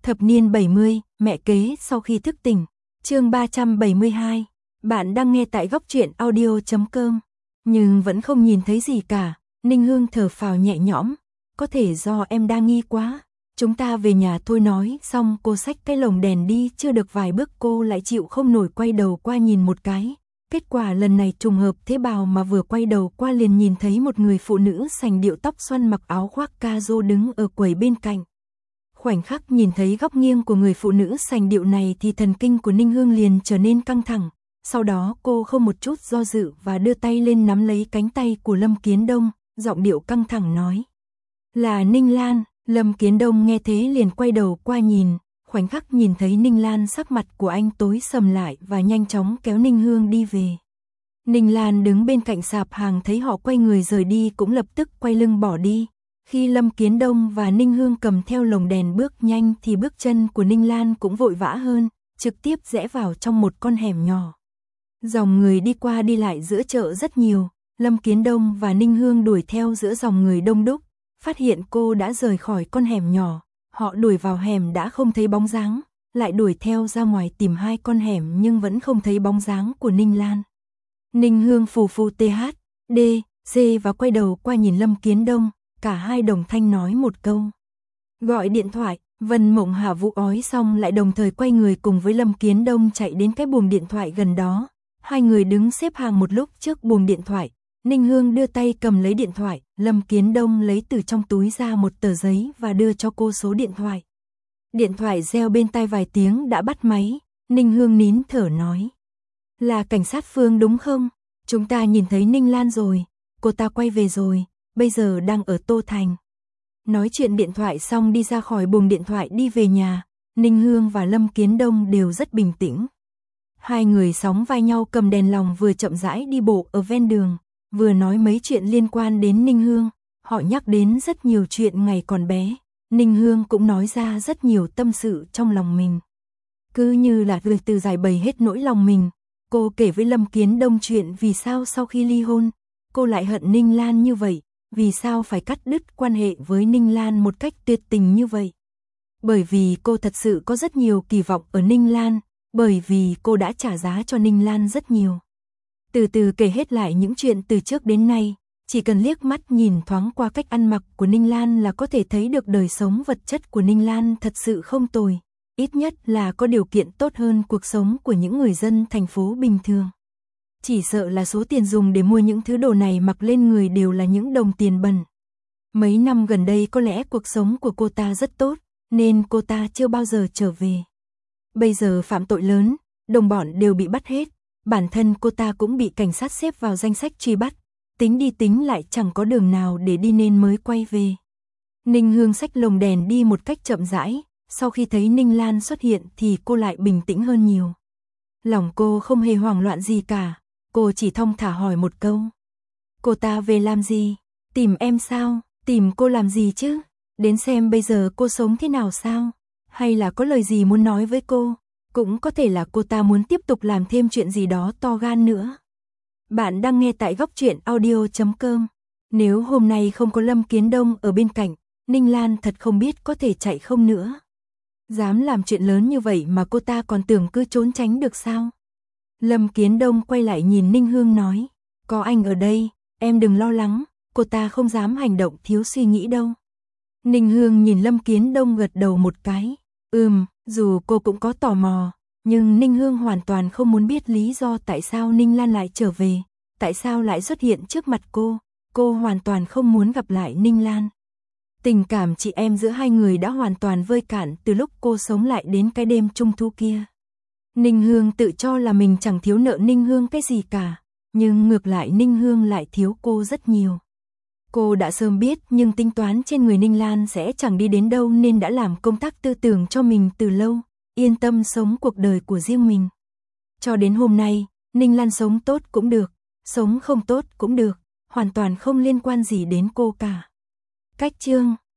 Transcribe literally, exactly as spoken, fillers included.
Thập niên bảy mươi, mẹ kế sau khi thức tỉnh. Chương ba trăm bảy mươi hai. Bạn đang nghe tại góc truyện audio chấm com. Nhưng vẫn không nhìn thấy gì cả. Ninh Hương thở phào nhẹ nhõm. Có thể do em đang nghi quá. Chúng ta về nhà thôi, nói xong cô xách cái lồng đèn đi, chưa được vài bước cô lại chịu không nổi quay đầu qua nhìn một cái. Kết quả lần này trùng hợp thế bào mà vừa quay đầu qua liền nhìn thấy một người phụ nữ sành điệu tóc xoăn mặc áo khoác caro đứng ở quầy bên cạnh. Khoảnh khắc nhìn thấy góc nghiêng của người phụ nữ sành điệu này thì thần kinh của Ninh Hương liền trở nên căng thẳng. Sau đó cô không một chút do dự và đưa tay lên nắm lấy cánh tay của Lâm Kiến Đông, giọng điệu căng thẳng nói: "Là Ninh Lan." Lâm Kiến Đông nghe thế liền quay đầu qua nhìn, khoảnh khắc nhìn thấy Ninh Lan sắc mặt của anh tối sầm lại và nhanh chóng kéo Ninh Hương đi về. Ninh Lan đứng bên cạnh sạp hàng thấy họ quay người rời đi cũng lập tức quay lưng bỏ đi. Khi Lâm Kiến Đông và Ninh Hương cầm theo lồng đèn bước nhanh thì bước chân của Ninh Lan cũng vội vã hơn, trực tiếp rẽ vào trong một con hẻm nhỏ. Dòng người đi qua đi lại giữa chợ rất nhiều, Lâm Kiến Đông và Ninh Hương đuổi theo giữa dòng người đông đúc, phát hiện cô đã rời khỏi con hẻm nhỏ. Họ đuổi vào hẻm đã không thấy bóng dáng, lại đuổi theo ra ngoài tìm hai con hẻm nhưng vẫn không thấy bóng dáng của Ninh Lan. Ninh Hương phù phù tê hát, đê, xê và quay đầu qua nhìn Lâm Kiến Đông, cả hai đồng thanh nói một câu: "Gọi điện thoại." Vân Mộng Hà Vũ ói xong lại đồng thời quay người cùng với Lâm Kiến Đông chạy đến cái buồng điện thoại gần đó. Hai người đứng xếp hàng một lúc trước buồng điện thoại. Ninh Hương đưa tay cầm lấy điện thoại, Lâm Kiến Đông lấy từ trong túi ra một tờ giấy và đưa cho cô số điện thoại. Điện thoại reo bên tai vài tiếng đã bắt máy, Ninh Hương nín thở nói: "Là cảnh sát Phương đúng không? Chúng ta nhìn thấy Ninh Lan rồi, cô ta quay về rồi, bây giờ đang ở Tô Thành." Nói chuyện điện thoại xong đi ra khỏi buồng điện thoại đi về nhà, Ninh Hương và Lâm Kiến Đông đều rất bình tĩnh. Hai người sóng vai nhau cầm đèn lồng vừa chậm rãi đi bộ ở ven đường, vừa nói mấy chuyện liên quan đến Ninh Hương. Họ nhắc đến rất nhiều chuyện ngày còn bé, Ninh Hương cũng nói ra rất nhiều tâm sự trong lòng mình. Cứ như là từ từ giải bày hết nỗi lòng mình, cô kể với Lâm Kiến Đông chuyện vì sao sau khi ly hôn, cô lại hận Ninh Lan như vậy, vì sao phải cắt đứt quan hệ với Ninh Lan một cách tuyệt tình như vậy. Bởi vì cô thật sự có rất nhiều kỳ vọng ở Ninh Lan, bởi vì cô đã trả giá cho Ninh Lan rất nhiều. Từ từ kể hết lại những chuyện từ trước đến nay, chỉ cần liếc mắt nhìn thoáng qua cách ăn mặc của Ninh Lan là có thể thấy được đời sống vật chất của Ninh Lan thật sự không tồi, ít nhất là có điều kiện tốt hơn cuộc sống của những người dân thành phố bình thường. Chỉ sợ là số tiền dùng để mua những thứ đồ này mặc lên người đều là những đồng tiền bẩn. Mấy năm gần đây có lẽ cuộc sống của cô ta rất tốt, nên cô ta chưa bao giờ trở về. Bây giờ phạm tội lớn, đồng bọn đều bị bắt hết, bản thân cô ta cũng bị cảnh sát xếp vào danh sách truy bắt, tính đi tính lại chẳng có đường nào để đi nên mới quay về. Ninh Hương xách lồng đèn đi một cách chậm rãi, sau khi thấy Ninh Lan xuất hiện thì cô lại bình tĩnh hơn nhiều. Lòng cô không hề hoảng loạn gì cả, cô chỉ thong thả hỏi một câu: "Cô ta về làm gì? Tìm em sao? Tìm cô làm gì chứ? Đến xem bây giờ cô sống thế nào sao? Hay là có lời gì muốn nói với cô? Cũng có thể là cô ta muốn tiếp tục làm thêm chuyện gì đó to gan nữa." Bạn đang nghe tại góc truyện audio chấm com. Nếu hôm nay không có Lâm Kiến Đông ở bên cạnh, Ninh Lan thật không biết có thể chạy không nữa. Dám làm chuyện lớn như vậy mà cô ta còn tưởng cứ trốn tránh được sao? Lâm Kiến Đông quay lại nhìn Ninh Hương nói: "Có anh ở đây, em đừng lo lắng, cô ta không dám hành động thiếu suy nghĩ đâu." Ninh Hương nhìn Lâm Kiến Đông gật đầu một cái. Ừm, dù cô cũng có tò mò, nhưng Ninh Hương hoàn toàn không muốn biết lý do tại sao Ninh Lan lại trở về, tại sao lại xuất hiện trước mặt cô. Cô hoàn toàn không muốn gặp lại Ninh Lan. Tình cảm chị em giữa hai người đã hoàn toàn vơi cạn từ lúc cô sống lại đến cái đêm trung thu kia. Ninh Hương tự cho là mình chẳng thiếu nợ Ninh Hương cái gì cả, nhưng ngược lại Ninh Hương lại thiếu cô rất nhiều. Cô đã sớm biết nhưng tính toán trên người Ninh Lan sẽ chẳng đi đến đâu nên đã làm công tác tư tưởng cho mình từ lâu, yên tâm sống cuộc đời của riêng mình. Cho đến hôm nay, Ninh Lan sống tốt cũng được, sống không tốt cũng được, hoàn toàn không liên quan gì đến cô cả. Cách chương